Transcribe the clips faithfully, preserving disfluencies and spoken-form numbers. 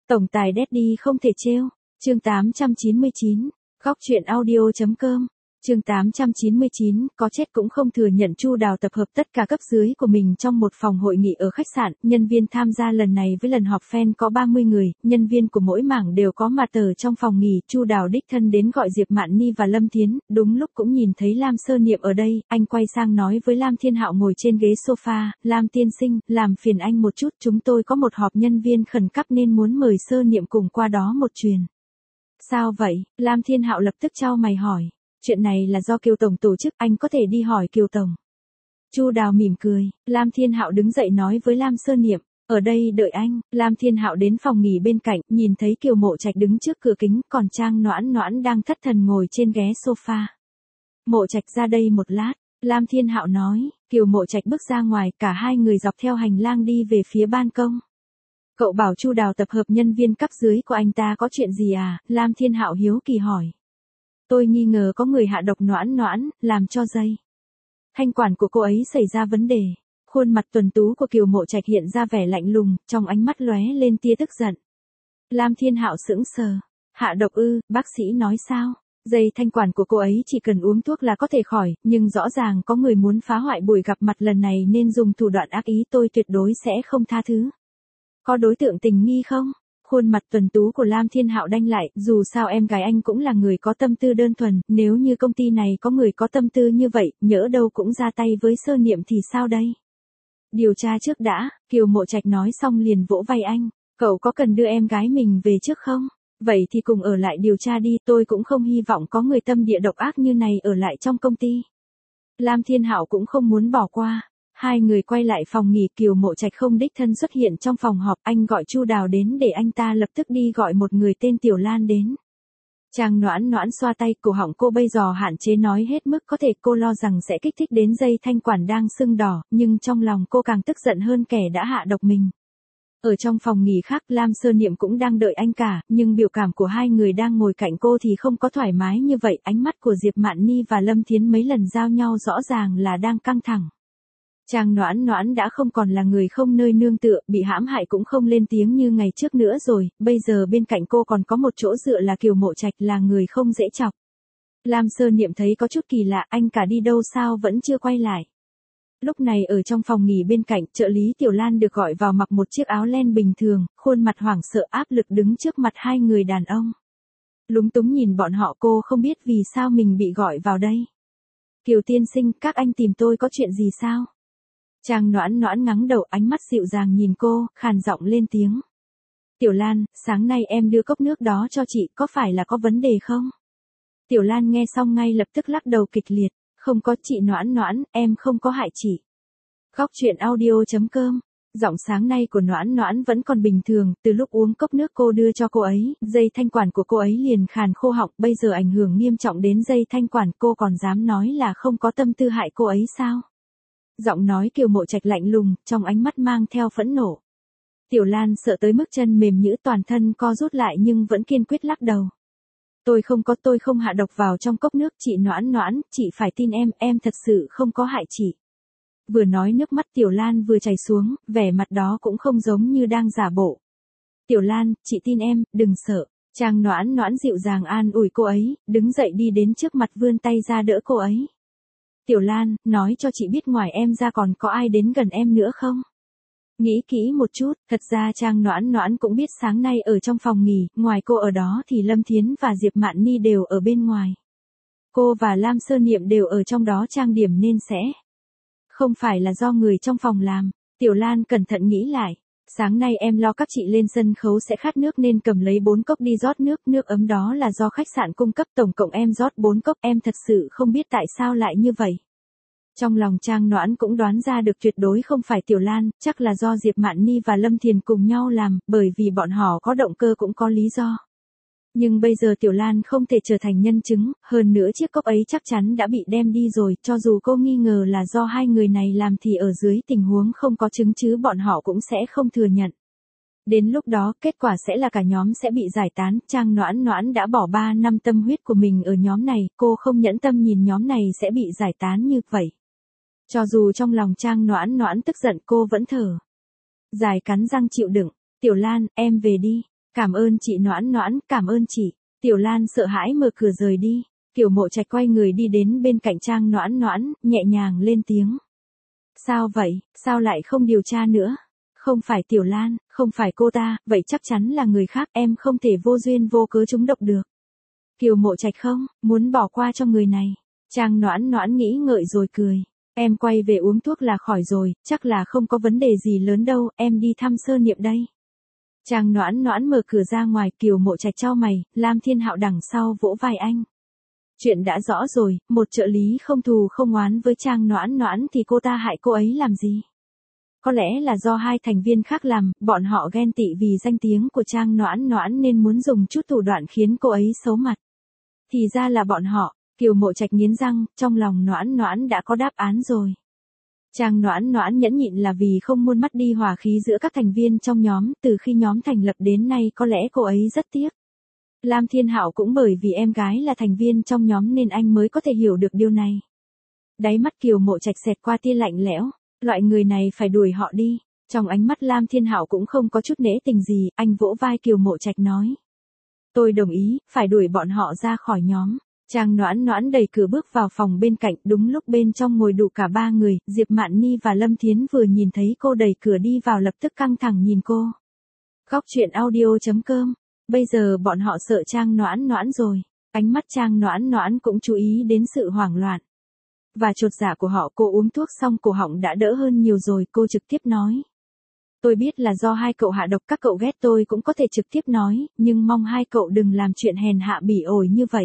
Tổng tài Daddy không thể trêu. Chương tám trăm chín mươi chín. Góc truyện audio.com. Chương tám trăm chín mươi chín, có chết cũng không thừa nhận Chu Đào tập hợp tất cả cấp dưới của mình trong một phòng hội nghị ở khách sạn, nhân viên tham gia lần này với lần họp fan có ba mươi người, nhân viên của mỗi mảng đều có mặt ở trong phòng nghỉ, Chu Đào đích thân đến gọi Diệp Mạn Ni và Lâm Thiến, đúng lúc cũng nhìn thấy Lam Sơ Niệm ở đây, anh quay sang nói với Lam Thiên Hạo ngồi trên ghế sofa, Lam tiên sinh, làm phiền anh một chút, chúng tôi có một họp nhân viên khẩn cấp nên muốn mời Sơ Niệm cùng qua đó một truyền. Sao vậy? Lam Thiên Hạo lập tức chau mày hỏi. Chuyện này là do Kiều Tổng tổ chức, anh có thể đi hỏi Kiều Tổng. Chu Đào mỉm cười, Lam Thiên Hạo đứng dậy nói với Lam Sơ Niệm, ở đây đợi anh. Lam Thiên Hạo đến phòng nghỉ bên cạnh, nhìn thấy Kiều Mộ Trạch đứng trước cửa kính, còn Trang Noãn Noãn đang thất thần ngồi trên ghế sofa. Mộ Trạch ra đây một lát, Lam Thiên Hạo nói, Kiều Mộ Trạch bước ra ngoài, cả hai người dọc theo hành lang đi về phía ban công. Cậu bảo Chu Đào tập hợp nhân viên cấp dưới của anh ta có chuyện gì à? Lam Thiên Hạo hiếu kỳ hỏi. Tôi nghi ngờ có người hạ độc Noãn Noãn, làm cho dây thanh quản của cô ấy xảy ra vấn đề. Khuôn mặt tuấn tú của Kiều Mộ Trạch hiện ra vẻ lạnh lùng, trong ánh mắt lóe lên tia tức giận. Lam Thiên Hạo sững sờ. Hạ độc ư? Bác sĩ nói sao? Dây thanh quản của cô ấy chỉ cần uống thuốc là có thể khỏi, nhưng rõ ràng có người muốn phá hoại buổi gặp mặt lần này nên dùng thủ đoạn ác ý, tôi tuyệt đối sẽ không tha thứ. Có đối tượng tình nghi không? Khuôn mặt tuấn tú của Lam Thiên Hạo đanh lại, dù sao em gái anh cũng là người có tâm tư đơn thuần, nếu như công ty này có người có tâm tư như vậy, nhỡ đâu cũng ra tay với Sơ Niệm thì sao đây? Điều tra trước đã, Kiều Mộ Trạch nói xong liền vỗ vai anh, cậu có cần đưa em gái mình về trước không? Vậy thì cùng ở lại điều tra đi, tôi cũng không hy vọng có người tâm địa độc ác như này ở lại trong công ty. Lam Thiên Hạo cũng không muốn bỏ qua. Hai người quay lại phòng nghỉ, Kiều Mộ Trạch không đích thân xuất hiện trong phòng họp, anh gọi Chu Đào đến để anh ta lập tức đi gọi một người tên Tiểu Lan đến. Trang Noãn Noãn xoa tay, cổ họng cô bây giờ hạn chế nói hết mức có thể, cô lo rằng sẽ kích thích đến dây thanh quản đang sưng đỏ, nhưng trong lòng cô càng tức giận hơn kẻ đã hạ độc mình. Ở trong phòng nghỉ khác, Lam Sơ Niệm cũng đang đợi anh cả, nhưng biểu cảm của hai người đang ngồi cạnh cô thì không có thoải mái như vậy, ánh mắt của Diệp Mạn Ni và Lâm Thiến mấy lần giao nhau rõ ràng là đang căng thẳng. Trang Noãn Noãn đã không còn là người không nơi nương tựa, bị hãm hại cũng không lên tiếng như ngày trước nữa rồi, bây giờ bên cạnh cô còn có một chỗ dựa là Kiều Mộ Trạch, là người không dễ chọc. Lam Sơ Niệm thấy có chút kỳ lạ, anh cả đi đâu sao vẫn chưa quay lại. Lúc này ở trong phòng nghỉ bên cạnh, trợ lý Tiểu Lan được gọi vào mặc một chiếc áo len bình thường, khuôn mặt hoảng sợ áp lực đứng trước mặt hai người đàn ông. Lúng túng nhìn bọn họ, cô không biết vì sao mình bị gọi vào đây. Kiều tiên sinh, các anh tìm tôi có chuyện gì sao? Trang Noãn Noãn ngắng đầu, ánh mắt dịu dàng nhìn cô, khàn giọng lên tiếng. Tiểu Lan, sáng nay em đưa cốc nước đó cho chị, có phải là có vấn đề không? Tiểu Lan nghe xong ngay lập tức lắc đầu kịch liệt, không có chị Noãn Noãn, em không có hại chị. Góc truyện audio.com. Giọng sáng nay của Noãn Noãn vẫn còn bình thường, từ lúc uống cốc nước cô đưa cho cô ấy, dây thanh quản của cô ấy liền khàn khô họng, bây giờ ảnh hưởng nghiêm trọng đến dây thanh quản, cô còn dám nói là không có tâm tư hại cô ấy sao? Giọng nói Kiều Mộ Trạch lạnh lùng, trong ánh mắt mang theo phẫn nộ. Tiểu Lan sợ tới mức chân mềm nhũn, toàn thân co rút lại nhưng vẫn kiên quyết lắc đầu. Tôi không có, tôi không hạ độc vào trong cốc nước, chị Noãn Noãn, chị phải tin em, em thật sự không có hại chị. Vừa nói nước mắt Tiểu Lan vừa chảy xuống, vẻ mặt đó cũng không giống như đang giả bộ. Tiểu Lan, chị tin em, đừng sợ. Trang Noãn Noãn dịu dàng an ủi cô ấy, đứng dậy đi đến trước mặt vươn tay ra đỡ cô ấy. Tiểu Lan, nói cho chị biết ngoài em ra còn có ai đến gần em nữa không? Nghĩ kỹ một chút, thật ra Trang Noãn Noãn cũng biết sáng nay ở trong phòng nghỉ, ngoài cô ở đó thì Lâm Thiến và Diệp Mạn Ni đều ở bên ngoài. Cô và Lam Sơ Niệm đều ở trong đó trang điểm nên sẽ không phải là do người trong phòng làm. Tiểu Lan cẩn thận nghĩ lại. Sáng nay em lo các chị lên sân khấu sẽ khát nước nên cầm lấy bốn cốc đi rót nước, nước ấm đó là do khách sạn cung cấp, tổng cộng em rót bốn cốc, em thật sự không biết tại sao lại như vậy. Trong lòng Trang Noãn cũng đoán ra được tuyệt đối không phải Tiểu Lan, chắc là do Diệp Mạn Ni và Lâm Thiền cùng nhau làm, bởi vì bọn họ có động cơ cũng có lý do. Nhưng bây giờ Tiểu Lan không thể trở thành nhân chứng, hơn nữa chiếc cốc ấy chắc chắn đã bị đem đi rồi, cho dù cô nghi ngờ là do hai người này làm thì ở dưới tình huống không có chứng chứ bọn họ cũng sẽ không thừa nhận. Đến lúc đó, kết quả sẽ là cả nhóm sẽ bị giải tán, Trang Noãn Noãn đã bỏ ba năm tâm huyết của mình ở nhóm này, cô không nhẫn tâm nhìn nhóm này sẽ bị giải tán như vậy. Cho dù trong lòng Trang Noãn Noãn tức giận, cô vẫn thở dài cắn răng chịu đựng. Tiểu Lan, em về đi. Cảm ơn chị Noãn Noãn, cảm ơn chị. Tiểu Lan sợ hãi mở cửa rời đi. Kiều Mộ Trạch quay người đi đến bên cạnh Trang Noãn Noãn, nhẹ nhàng lên tiếng. Sao vậy, sao lại không điều tra nữa? Không phải Tiểu Lan, không phải cô ta, vậy chắc chắn là người khác, em không thể vô duyên vô cớ trúng độc được. Kiều Mộ Trạch không, muốn bỏ qua cho người này. Trang Noãn Noãn nghĩ ngợi rồi cười. Em quay về uống thuốc là khỏi rồi, chắc là không có vấn đề gì lớn đâu, em đi thăm Sơ Niệm đây. Trang Noãn Noãn mở cửa ra ngoài, Kiều Mộ Trạch chau mày, Lam Thiên Hạo đằng sau vỗ vai anh. Chuyện đã rõ rồi, một trợ lý không thù không oán với Trang Noãn Noãn thì cô ta hại cô ấy làm gì? Có lẽ là do hai thành viên khác làm, bọn họ ghen tị vì danh tiếng của Trang Noãn Noãn nên muốn dùng chút thủ đoạn khiến cô ấy xấu mặt. Thì ra là bọn họ. Kiều Mộ Trạch nghiến răng, trong lòng Noãn Noãn đã có đáp án rồi. Trang Noãn Noãn nhẫn nhịn là vì không muốn mất đi hòa khí giữa các thành viên trong nhóm, từ khi nhóm thành lập đến nay có lẽ cô ấy rất tiếc. Lam Thiên Hạo cũng bởi vì em gái là thành viên trong nhóm nên anh mới có thể hiểu được điều này. Đáy mắt Kiều Mộ Trạch xẹt qua tia lạnh lẽo, loại người này phải đuổi họ đi. Trong ánh mắt Lam Thiên Hạo cũng không có chút nể tình gì, anh vỗ vai Kiều Mộ Trạch nói. Tôi đồng ý, phải đuổi bọn họ ra khỏi nhóm. Trang Noãn Noãn đẩy cửa bước vào phòng bên cạnh, đúng lúc bên trong ngồi đủ cả ba người, Diệp Mạn Ni và Lâm Thiến vừa nhìn thấy cô đẩy cửa đi vào lập tức căng thẳng nhìn cô. Góc truyện audio chấm com. Bây giờ bọn họ sợ Trang Noãn Noãn rồi. Ánh mắt Trang Noãn Noãn cũng chú ý đến sự hoảng loạn và chột dạ của họ. Cô uống thuốc xong cổ họng đã đỡ hơn nhiều rồi, cô trực tiếp nói. Tôi biết là do hai cậu hạ độc, các cậu ghét tôi cũng có thể trực tiếp nói, nhưng mong hai cậu đừng làm chuyện hèn hạ bỉ ổi như vậy.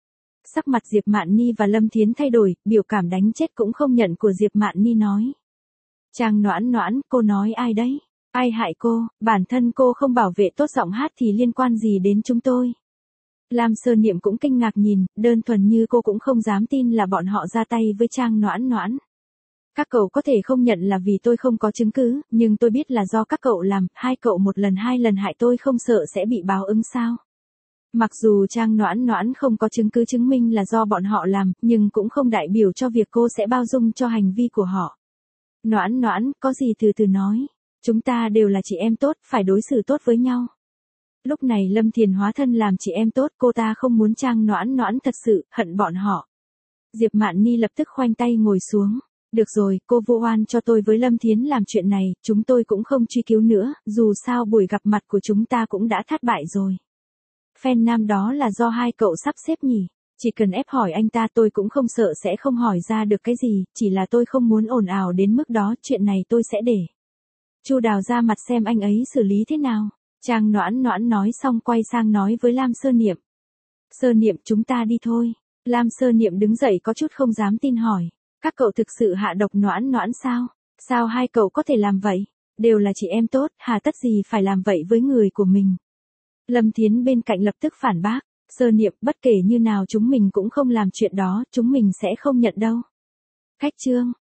Sắc mặt Diệp Mạn Ni và Lâm Thiến thay đổi, biểu cảm đánh chết cũng không nhận của Diệp Mạn Ni nói. Trang Noãn Noãn, cô nói ai đấy? Ai hại cô? Bản thân cô không bảo vệ tốt giọng hát thì liên quan gì đến chúng tôi? Lam Sơ Niệm cũng kinh ngạc nhìn, đơn thuần như cô cũng không dám tin là bọn họ ra tay với Trang Noãn Noãn. Các cậu có thể không nhận là vì tôi không có chứng cứ, nhưng tôi biết là do các cậu làm, hai cậu một lần hai lần hại tôi không sợ sẽ bị báo ứng sao? Mặc dù Trang Noãn Noãn không có chứng cứ chứng minh là do bọn họ làm, nhưng cũng không đại biểu cho việc cô sẽ bao dung cho hành vi của họ. Noãn Noãn, có gì từ từ nói. Chúng ta đều là chị em tốt, phải đối xử tốt với nhau. Lúc này Lâm Thiền hóa thân làm chị em tốt, cô ta không muốn Trang Noãn Noãn thật sự hận bọn họ. Diệp Mạn Ni lập tức khoanh tay ngồi xuống. Được rồi, cô vu oan cho tôi với Lâm Thiến làm chuyện này, chúng tôi cũng không truy cứu nữa, dù sao buổi gặp mặt của chúng ta cũng đã thất bại rồi. Fan nam đó là do hai cậu sắp xếp nhỉ? Chỉ cần ép hỏi anh ta tôi cũng không sợ sẽ không hỏi ra được cái gì, chỉ là tôi không muốn ồn ào đến mức đó, chuyện này tôi sẽ để Chu Đào ra mặt xem anh ấy xử lý thế nào. Trang Noãn Noãn nói xong quay sang nói với Lam Sơ Niệm. Sơ Niệm, chúng ta đi thôi. Lam Sơ Niệm đứng dậy có chút không dám tin hỏi. Các cậu thực sự hạ độc Noãn Noãn sao? Sao hai cậu có thể làm vậy? Đều là chị em tốt, hà tất gì phải làm vậy với người của mình? Lâm Thiến bên cạnh lập tức phản bác. Sơ Niệm, bất kể như nào chúng mình cũng không làm chuyện đó, chúng mình sẽ không nhận đâu. Khách trương.